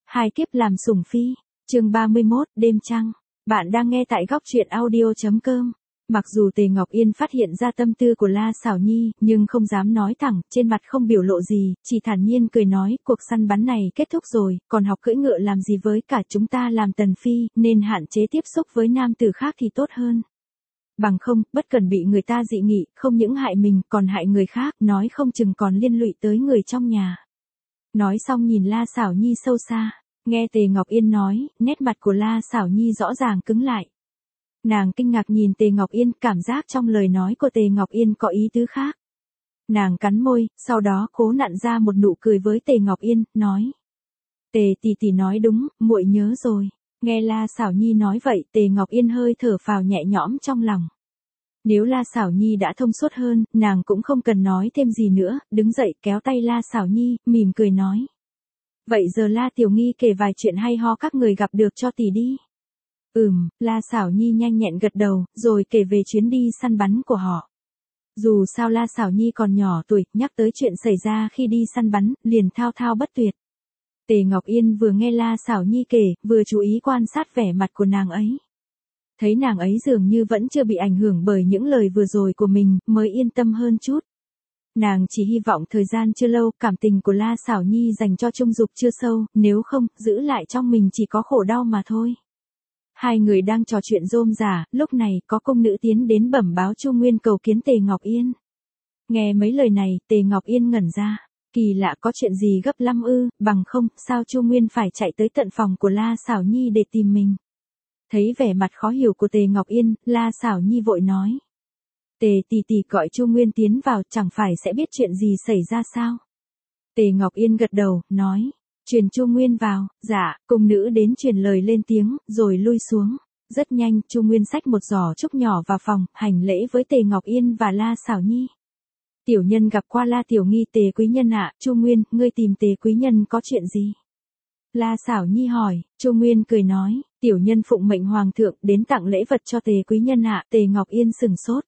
Hai kiếp làm sủng phi, chương 31, đêm trăng. Bạn đang nghe tại góc truyện audio.com. Mặc dù Tề Ngọc Yên phát hiện ra tâm tư của La Sảo Nhi, nhưng không dám nói thẳng, trên mặt không biểu lộ gì, chỉ thản nhiên cười nói, cuộc săn bắn này kết thúc rồi, còn học cưỡi ngựa làm gì với cả chúng ta làm tần phi, nên hạn chế tiếp xúc với nam tử khác thì tốt hơn. Bằng không, bất cần bị người ta dị nghị, không những hại mình, còn hại người khác, nói không chừng còn liên lụy tới người trong nhà. Nói xong nhìn La Sảo Nhi sâu xa, nghe Tề Ngọc Yên nói, nét mặt của La Sảo Nhi rõ ràng cứng lại. Nàng kinh ngạc nhìn Tề Ngọc Yên, cảm giác trong lời nói của Tề Ngọc Yên có ý tứ khác. Nàng cắn môi, sau đó cố nặn ra một nụ cười với Tề Ngọc Yên, nói. Tề tỷ tỷ nói đúng, muội nhớ rồi. Nghe La Sảo Nhi nói vậy, Tề Ngọc Yên hơi thở phào nhẹ nhõm trong lòng. Nếu La Sảo Nhi đã thông suốt hơn, nàng cũng không cần nói thêm gì nữa, đứng dậy kéo tay La Sảo Nhi, mỉm cười nói. Vậy giờ La Tiểu Nghi kể vài chuyện hay ho các người gặp được cho tỷ đi. La Sảo Nhi nhanh nhẹn gật đầu, rồi kể về chuyến đi săn bắn của họ. Dù sao La Sảo Nhi còn nhỏ tuổi, nhắc tới chuyện xảy ra khi đi săn bắn, liền thao thao bất tuyệt. Tề Ngọc Yên vừa nghe La Sảo Nhi kể, vừa chú ý quan sát vẻ mặt của nàng ấy. Thấy nàng ấy dường như vẫn chưa bị ảnh hưởng bởi những lời vừa rồi của mình, mới yên tâm hơn chút. Nàng chỉ hy vọng thời gian chưa lâu, cảm tình của La Sảo Nhi dành cho Trung Dục chưa sâu, nếu không, giữ lại trong mình chỉ có khổ đau mà thôi. Hai người đang trò chuyện rôm rả, lúc này có công nữ tiến đến bẩm báo Chu Nguyên cầu kiến Tề Ngọc Yên. Nghe mấy lời này, Tề Ngọc Yên ngẩn ra. Kỳ lạ, có chuyện gì gấp lắm ư, bằng không, sao Chu Nguyên phải chạy tới tận phòng của La Sảo Nhi để tìm mình. Thấy vẻ mặt khó hiểu của Tề Ngọc Yên, La Sảo Nhi vội nói. Tề tỷ tỷ gọi Chu Nguyên tiến vào, chẳng phải sẽ biết chuyện gì xảy ra sao? Tề Ngọc Yên gật đầu, nói. Truyền Chu Nguyên vào. Dạ, cung nữ đến truyền lời lên tiếng, rồi lui xuống. Rất nhanh, Chu Nguyên xách một giỏ trúc nhỏ vào phòng, hành lễ với Tề Ngọc Yên và La Sảo Nhi. Tiểu nhân gặp qua La Tiểu Nghi. Tề quý nhân ạ. Chu Nguyên, ngươi tìm Tề quý nhân có chuyện gì? La Sảo Nhi hỏi. Chu Nguyên cười nói, tiểu nhân phụng mệnh hoàng thượng đến tặng lễ vật cho Tề quý nhân ạ. Tề Ngọc Yên sửng sốt.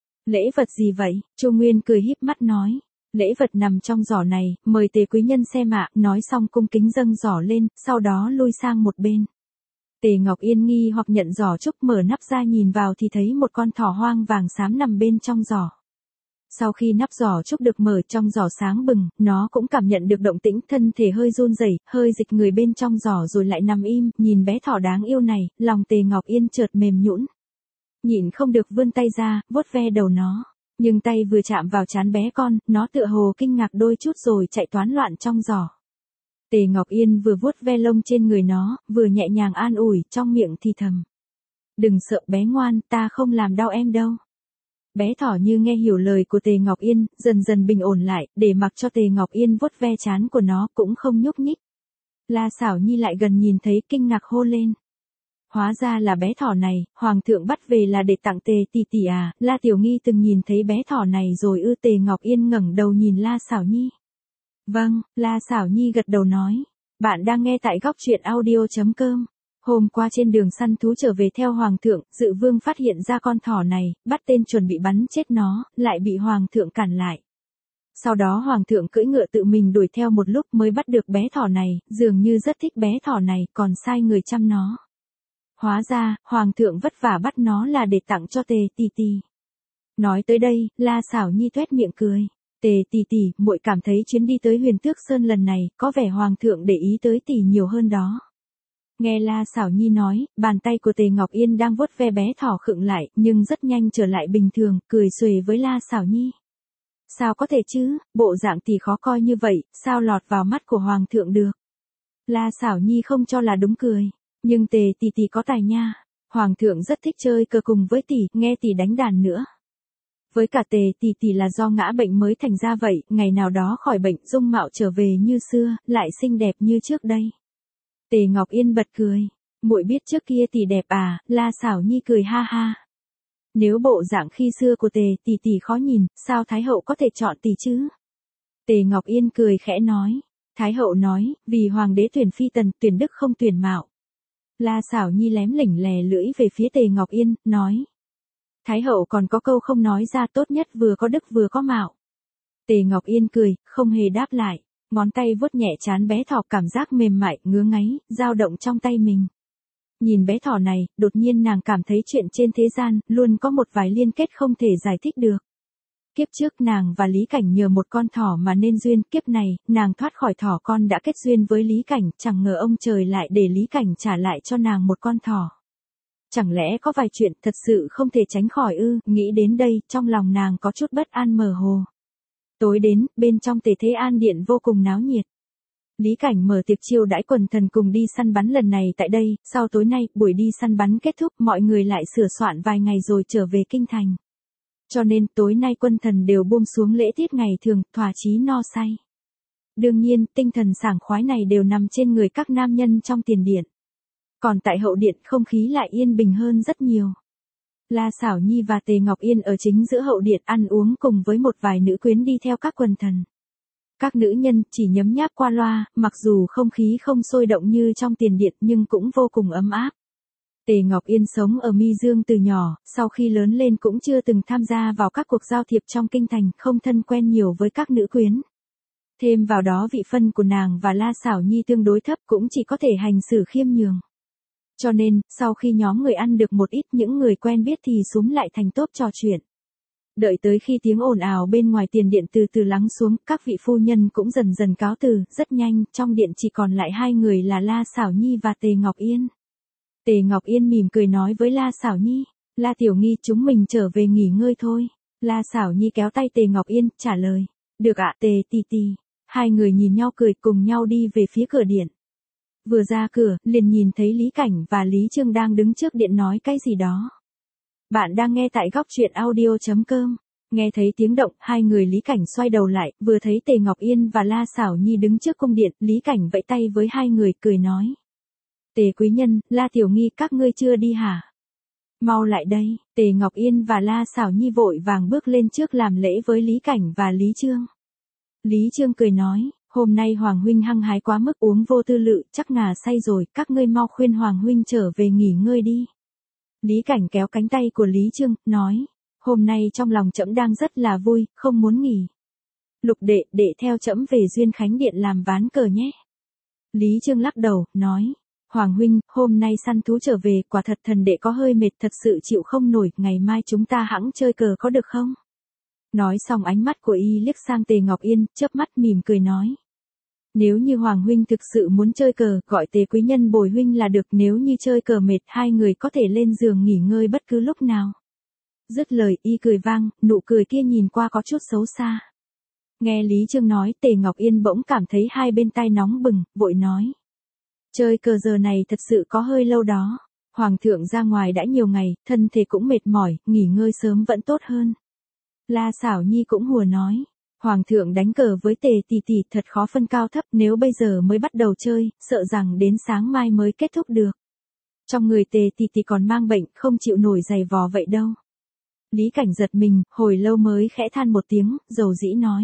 Lễ vật gì vậy? Chu Nguyên cười híp mắt nói. Lễ vật nằm trong giỏ này, mời Tề quý nhân xem ạ. Nói xong cung kính dâng giỏ lên, sau đó lui sang một bên. Tề Ngọc Yên nghi hoặc nhận giỏ trúc, mở nắp ra nhìn vào thì thấy một con thỏ hoang vàng xám nằm bên trong giỏ. Sau khi nắp giỏ trúc được mở, trong giỏ sáng bừng, nó cũng cảm nhận được động tĩnh, thân thể hơi run rẩy, hơi dịch người bên trong giỏ rồi lại nằm im, nhìn bé thỏ đáng yêu này, lòng Tề Ngọc Yên chợt mềm nhũn. Nhịn không được vươn tay ra, vuốt ve đầu nó, nhưng tay vừa chạm vào trán bé con, nó tựa hồ kinh ngạc đôi chút rồi chạy toán loạn trong giỏ. Tề Ngọc Yên vừa vuốt ve lông trên người nó, vừa nhẹ nhàng an ủi, trong miệng thì thầm. Đừng sợ bé ngoan, ta không làm đau em đâu. Bé thỏ như nghe hiểu lời của Tề Ngọc Yên, dần dần bình ổn lại, để mặc cho Tề Ngọc Yên vuốt ve trán của nó, cũng không nhúc nhích. La Sảo Nhi lại gần nhìn thấy, kinh ngạc hô lên. Hóa ra là bé thỏ này, hoàng thượng bắt về là để tặng Tề tỷ tỷ à? La Tiểu Nghi từng nhìn thấy bé thỏ này rồi ư? Tề Ngọc Yên ngẩng đầu nhìn La Sảo Nhi. Vâng, La Sảo Nhi gật đầu nói. Bạn đang nghe tại góc truyện audio.com. Hôm qua trên đường săn thú trở về theo hoàng thượng, Dự Vương phát hiện ra con thỏ này, bắt tên chuẩn bị bắn chết nó, lại bị hoàng thượng cản lại. Sau đó hoàng thượng cưỡi ngựa tự mình đuổi theo một lúc mới bắt được bé thỏ này, dường như rất thích bé thỏ này, còn sai người chăm nó. Hóa ra, hoàng thượng vất vả bắt nó là để tặng cho Tề tỷ tỷ. Nói tới đây, La Sảo Nhi toét miệng cười. Tề tỷ tỷ, muội cảm thấy chuyến đi tới Huyền Tước Sơn lần này, có vẻ hoàng thượng để ý tới tỷ nhiều hơn đó. Nghe La Sảo Nhi nói, bàn tay của Tề Ngọc Yên đang vuốt ve bé thỏ khựng lại, nhưng rất nhanh trở lại bình thường, cười xuề với La Sảo Nhi. Sao có thể chứ, bộ dạng tỷ khó coi như vậy, sao lọt vào mắt của hoàng thượng được? La Sảo Nhi không cho là đúng cười, nhưng Tề tỷ tỷ có tài nha, hoàng thượng rất thích chơi cờ cùng với tỷ, nghe tỷ đánh đàn nữa. Với cả Tề tỷ tỷ là do ngã bệnh mới thành ra vậy, ngày nào đó khỏi bệnh, dung mạo trở về như xưa, lại xinh đẹp như trước đây. Tề Ngọc Yên bật cười, muội biết trước kia tỷ đẹp à? La Sảo Nhi cười ha ha. Nếu bộ dạng khi xưa của Tề tỷ tỷ khó nhìn, sao Thái hậu có thể chọn tỷ chứ? Tề Ngọc Yên cười khẽ nói. Thái hậu nói, vì hoàng đế tuyển phi tần, tuyển đức không tuyển mạo. La Sảo Nhi lém lỉnh lè lưỡi về phía Tề Ngọc Yên, nói. Thái hậu còn có câu không nói ra, tốt nhất vừa có đức vừa có mạo. Tề Ngọc Yên cười, không hề đáp lại. Ngón tay vuốt nhẹ trán bé thỏ, cảm giác mềm mại, ngứa ngáy, dao động trong tay mình. Nhìn bé thỏ này, đột nhiên nàng cảm thấy chuyện trên thế gian, luôn có một vài liên kết không thể giải thích được. Kiếp trước nàng và Lý Cảnh nhờ một con thỏ mà nên duyên, kiếp này, nàng thoát khỏi thỏ con đã kết duyên với Lý Cảnh, chẳng ngờ ông trời lại để Lý Cảnh trả lại cho nàng một con thỏ. Chẳng lẽ có vài chuyện thật sự không thể tránh khỏi ư? Nghĩ đến đây, trong lòng nàng có chút bất an mơ hồ. Tối đến, bên trong Tề Thế An Điện vô cùng náo nhiệt. Lý Cảnh mở tiệc chiêu đãi quần thần cùng đi săn bắn lần này tại đây, sau tối nay, buổi đi săn bắn kết thúc, mọi người lại sửa soạn vài ngày rồi trở về kinh thành. Cho nên, tối nay quân thần đều buông xuống lễ tiết ngày thường, thỏa chí no say. Đương nhiên, tinh thần sảng khoái này đều nằm trên người các nam nhân trong tiền điện. Còn tại hậu điện, không khí lại yên bình hơn rất nhiều. La Xảo Nhi và Tề Ngọc Yên ở chính giữa hậu điện ăn uống cùng với một vài nữ quyến đi theo các quần thần. Các nữ nhân chỉ nhấm nháp qua loa, mặc dù không khí không sôi động như trong tiền điện nhưng cũng vô cùng ấm áp. Tề Ngọc Yên sống ở Mi Dương từ nhỏ, sau khi lớn lên cũng chưa từng tham gia vào các cuộc giao thiệp trong kinh thành, không thân quen nhiều với các nữ quyến. Thêm vào đó vị phân của nàng và La Xảo Nhi tương đối thấp, cũng chỉ có thể hành xử khiêm nhường. Cho nên, sau khi nhóm người ăn được một ít, những người quen biết thì xúm lại thành tốp trò chuyện. Đợi tới khi tiếng ồn ào bên ngoài tiền điện từ từ lắng xuống, các vị phu nhân cũng dần dần cáo từ, rất nhanh, trong điện chỉ còn lại hai người là La Xảo Nhi và Tề Ngọc Yên. Tề Ngọc Yên mỉm cười nói với La Xảo Nhi, La Tiểu Nghi, chúng mình trở về nghỉ ngơi thôi. La Xảo Nhi kéo tay Tề Ngọc Yên, trả lời, được ạ, Tề tỷ tỷ. Hai người nhìn nhau cười, cùng nhau đi về phía cửa điện. Vừa ra cửa, liền nhìn thấy Lý Cảnh và Lý Trương đang đứng trước điện nói cái gì đó. Bạn đang nghe tại góc truyện audio.com. Nghe thấy tiếng động, hai người Lý Cảnh xoay đầu lại, vừa thấy Tề Ngọc Yên và La Xảo Nhi đứng trước cung điện, Lý Cảnh vẫy tay với hai người, cười nói. Tề quý nhân, La Tiểu Nghi, các ngươi chưa đi hả? Mau lại đây. Tề Ngọc Yên và La Xảo Nhi vội vàng bước lên trước làm lễ với Lý Cảnh và Lý Trương. Lý Trương cười nói, hôm nay Hoàng huynh hăng hái quá mức, uống vô tư lự, chắc ngà say rồi, các ngươi mau khuyên Hoàng huynh trở về nghỉ ngơi đi. Lý Cảnh kéo cánh tay của Lý Trương, nói, hôm nay trong lòng trẫm đang rất là vui, không muốn nghỉ. Lục đệ, đệ theo trẫm về Duyên Khánh Điện làm ván cờ nhé. Lý Trương lắc đầu, nói, Hoàng huynh, hôm nay săn thú trở về, quả thật thần đệ có hơi mệt, thật sự chịu không nổi, ngày mai chúng ta hẵng chơi cờ có được không? Nói xong ánh mắt của y liếc sang Tề Ngọc Yên, chớp mắt mỉm cười nói. Nếu như Hoàng huynh thực sự muốn chơi cờ, gọi Tề quý nhân bồi huynh là được, nếu như chơi cờ mệt, hai người có thể lên giường nghỉ ngơi bất cứ lúc nào. Dứt lời, y cười vang, nụ cười kia nhìn qua có chút xấu xa. Nghe Lý Trương nói, Tề Ngọc Yên bỗng cảm thấy hai bên tai nóng bừng, vội nói. Chơi cờ giờ này thật sự có hơi lâu đó. Hoàng thượng ra ngoài đã nhiều ngày, thân thể cũng mệt mỏi, nghỉ ngơi sớm vẫn tốt hơn. La Xảo Nhi cũng hùa nói. Hoàng thượng đánh cờ với Tề tỷ tỷ thật khó phân cao thấp, nếu bây giờ mới bắt đầu chơi, sợ rằng đến sáng mai mới kết thúc được. Trong người Tề tỷ tỷ còn mang bệnh, không chịu nổi giày vò vậy đâu. Lý Cảnh giật mình, hồi lâu mới khẽ than một tiếng, dầu dĩ nói.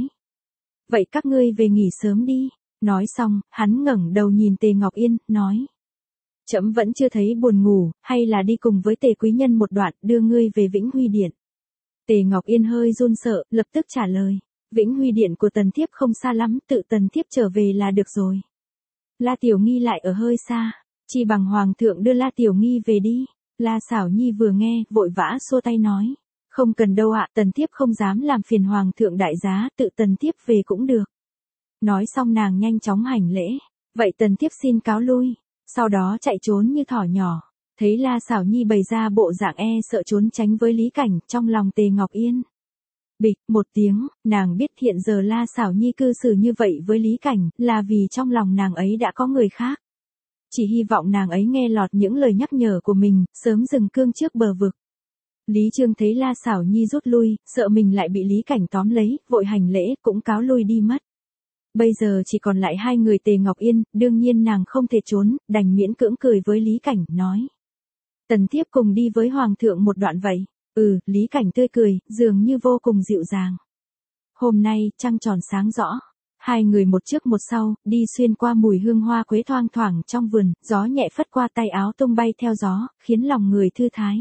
Vậy các ngươi về nghỉ sớm đi. Nói xong, hắn ngẩng đầu nhìn Tề Ngọc Yên, nói. Trẫm vẫn chưa thấy buồn ngủ, hay là đi cùng với Tề quý nhân một đoạn, đưa ngươi về Vĩnh Huy Điện. Tề Ngọc Yên hơi run sợ, lập tức trả lời. Vĩnh Huy Điện của Tần thiếp không xa lắm, tự Tần thiếp trở về là được rồi. La Tiểu Nghi lại ở hơi xa, chi bằng Hoàng thượng đưa La Tiểu Nghi về đi. La Xảo Nhi vừa nghe, vội vã xua tay nói. Không cần đâu ạ, Tần thiếp không dám làm phiền Hoàng thượng đại giá, tự Tần thiếp về cũng được. Nói xong nàng nhanh chóng hành lễ. Vậy Tần thiếp xin cáo lui. Sau đó chạy trốn như thỏ nhỏ. Thấy La Xảo Nhi bày ra bộ dạng e sợ trốn tránh với Lý Cảnh, trong lòng Tề Ngọc Yên. Bịch, một tiếng, nàng biết hiện giờ La Xảo Nhi cư xử như vậy với Lý Cảnh, là vì trong lòng nàng ấy đã có người khác. Chỉ hy vọng nàng ấy nghe lọt những lời nhắc nhở của mình, sớm dừng cương trước bờ vực. Lý Trương thấy La Xảo Nhi rút lui, sợ mình lại bị Lý Cảnh tóm lấy, vội hành lễ, cũng cáo lui đi mất. Bây giờ chỉ còn lại hai người Tề Ngọc Yên, đương nhiên nàng không thể trốn, đành miễn cưỡng cười với Lý Cảnh, nói. Tần thiếp cùng đi với Hoàng thượng một đoạn vậy. Lý Cảnh tươi cười, dường như vô cùng dịu dàng. Hôm nay, trăng tròn sáng rõ. Hai người một trước một sau, đi xuyên qua mùi hương hoa quế thoang thoảng trong vườn, gió nhẹ phất qua tay áo tung bay theo gió, khiến lòng người thư thái.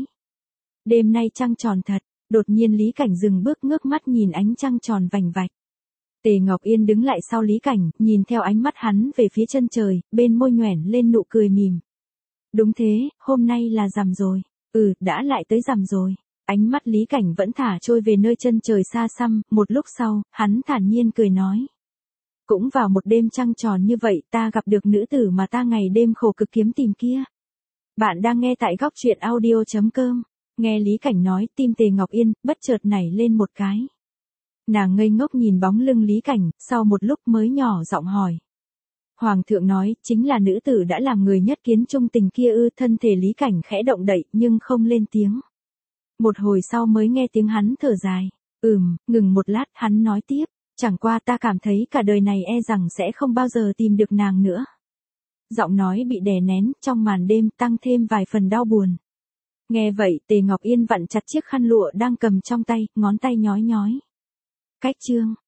Đêm nay trăng tròn thật, đột nhiên Lý Cảnh dừng bước ngước mắt nhìn ánh trăng tròn vành vạch. Tề Ngọc Yên đứng lại sau Lý Cảnh, nhìn theo ánh mắt hắn về phía chân trời, bên môi nhoẻn lên nụ cười mỉm. Đúng thế, hôm nay là rằm rồi. Đã lại tới rằm rồi. Ánh mắt Lý Cảnh vẫn thả trôi về nơi chân trời xa xăm, một lúc sau, hắn thản nhiên cười nói. Cũng vào một đêm trăng tròn như vậy ta gặp được nữ tử mà ta ngày đêm khổ cực kiếm tìm kia. Bạn đang nghe tại góc truyện audio.com. Nghe Lý Cảnh nói, tim Tề Ngọc Yên bất chợt nảy lên một cái. Nàng ngây ngốc nhìn bóng lưng Lý Cảnh, sau một lúc mới nhỏ giọng hỏi. Hoàng thượng nói, chính là nữ tử đã làm người nhất kiến trung tình kia ư? Thân thể Lý Cảnh khẽ động đậy, nhưng không lên tiếng. Một hồi sau mới nghe tiếng hắn thở dài. Ngừng một lát, hắn nói tiếp, chẳng qua ta cảm thấy cả đời này e rằng sẽ không bao giờ tìm được nàng nữa. Giọng nói bị đè nén, trong màn đêm tăng thêm vài phần đau buồn. Nghe vậy, Tề Ngọc Yên vặn chặt chiếc khăn lụa đang cầm trong tay, ngón tay nhói nhói. Cách chương.